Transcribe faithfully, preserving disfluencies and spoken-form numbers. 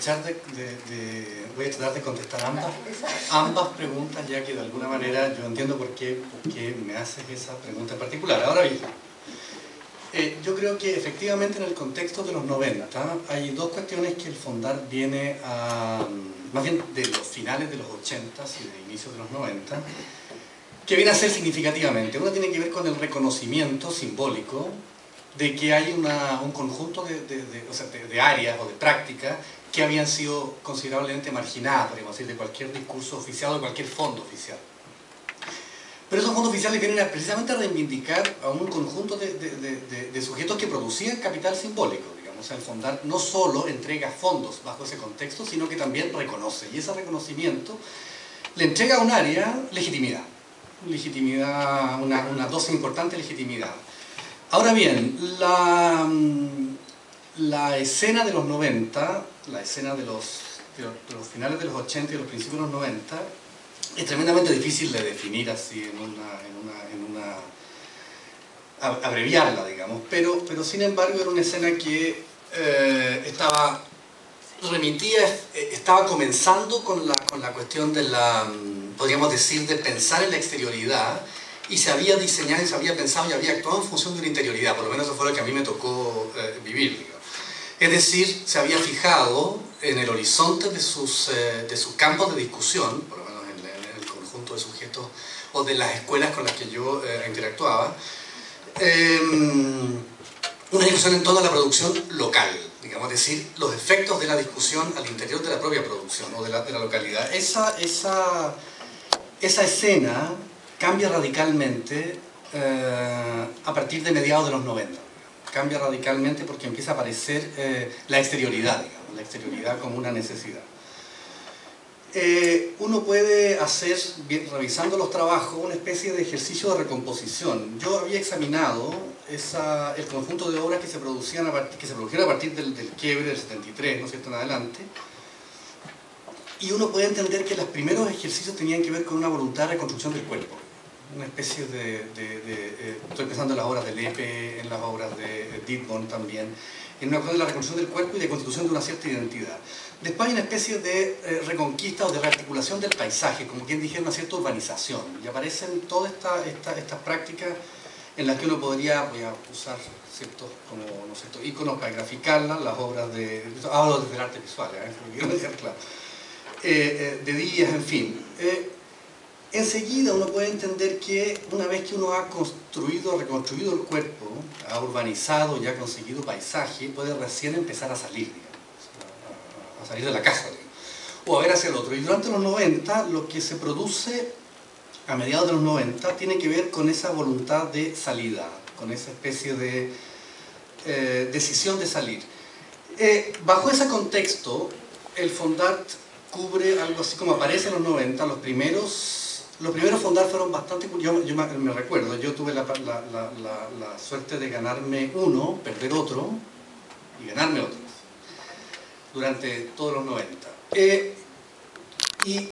aprovechar de, de, de... voy a tratar de contestar ambas, ambas preguntas, ya que de alguna manera yo entiendo por qué, por qué me haces esa pregunta en particular. Ahora bien, eh, yo creo que efectivamente en el contexto de los noventa hay dos cuestiones que el Fondart viene a... más bien de los finales de los ochenta y de inicios de los noventa, que viene a ser significativamente. Una tiene que ver con el reconocimiento simbólico de que hay una, un conjunto de, de, de, o sea, de, de áreas o de prácticas que habían sido considerablemente marginadas, podríamos decir, de cualquier discurso oficial o de cualquier fondo oficial. Pero esos fondos oficiales vienen a, precisamente a reivindicar a un conjunto de, de, de, de sujetos que producían capital simbólico, digamos. O sea, el Fondart no solo entrega fondos bajo ese contexto, sino que también reconoce. Y ese reconocimiento le entrega a un área legitimidad. Legitimidad, una, una dosis importante de legitimidad. Ahora bien, la, la escena de los noventa, la escena de los, de los, de los finales de los ochenta y de los principios de los noventa, es tremendamente difícil de definir así en una, en una, en una abreviarla, digamos, pero, pero sin embargo era una escena que eh, estaba remitía, estaba comenzando con la, con la cuestión de la, podríamos decir, de pensar en la exterioridad, y se había diseñado, y se había pensado y había actuado en función de una interioridad, por lo menos eso fue lo que a mí me tocó eh, vivir, digamos. Es decir, se había fijado en el horizonte de sus, eh, de sus campos de discusión, por lo menos en, en el conjunto de sujetos o de las escuelas con las que yo eh, interactuaba, eh, una discusión en torno a la producción local, digamos, es decir, los efectos de la discusión al interior de la propia producción o de la, de la localidad. Esa, esa, esa escena cambia radicalmente eh, a partir de mediados de los noventa. Cambia radicalmente porque empieza a aparecer eh, la exterioridad, digamos, la exterioridad como una necesidad. Eh, uno puede hacer, bien, revisando los trabajos, una especie de ejercicio de recomposición. Yo había examinado esa, el conjunto de obras que se producían a partir, que se produjeron a partir del, del quiebre del setenta y tres, ¿no es cierto?, en adelante. Y uno puede entender que los primeros ejercicios tenían que ver con una voluntad de reconstrucción del cuerpo. Una especie de... de, de eh, estoy pensando en las obras de Lepe, en las obras de Dittborn también, en una cosa de la reconstrucción del cuerpo y de constitución de una cierta identidad. Después hay una especie de eh, reconquista o de rearticulación del paisaje, como quien dijera, una cierta urbanización. Y aparecen todas estas esta, estas prácticas en las que uno podría, voy a usar ciertos como, no sé, íconos para graficarlas, las obras de... hablo desde el arte visual, ¿eh? Quiero dejar claro. Eh, eh, de Díaz, en fin. Eh, enseguida uno puede entender que una vez que uno ha construido, reconstruido el cuerpo, ha urbanizado y ha conseguido paisaje, puede recién empezar a salir, digamos, a salir de la casa, digamos, o a ver hacia el otro. Y durante los noventa, lo que se produce a mediados de los noventa tiene que ver con esa voluntad de salida, con esa especie de eh, decisión de salir. Eh, bajo ese contexto, el Fondart cubre algo así como aparece en los noventa, los primeros... Los primeros Fondart fueron bastante... Yo, yo me recuerdo, yo tuve la, la, la, la, la suerte de ganarme uno, perder otro y ganarme otro durante todos los noventa. Eh, y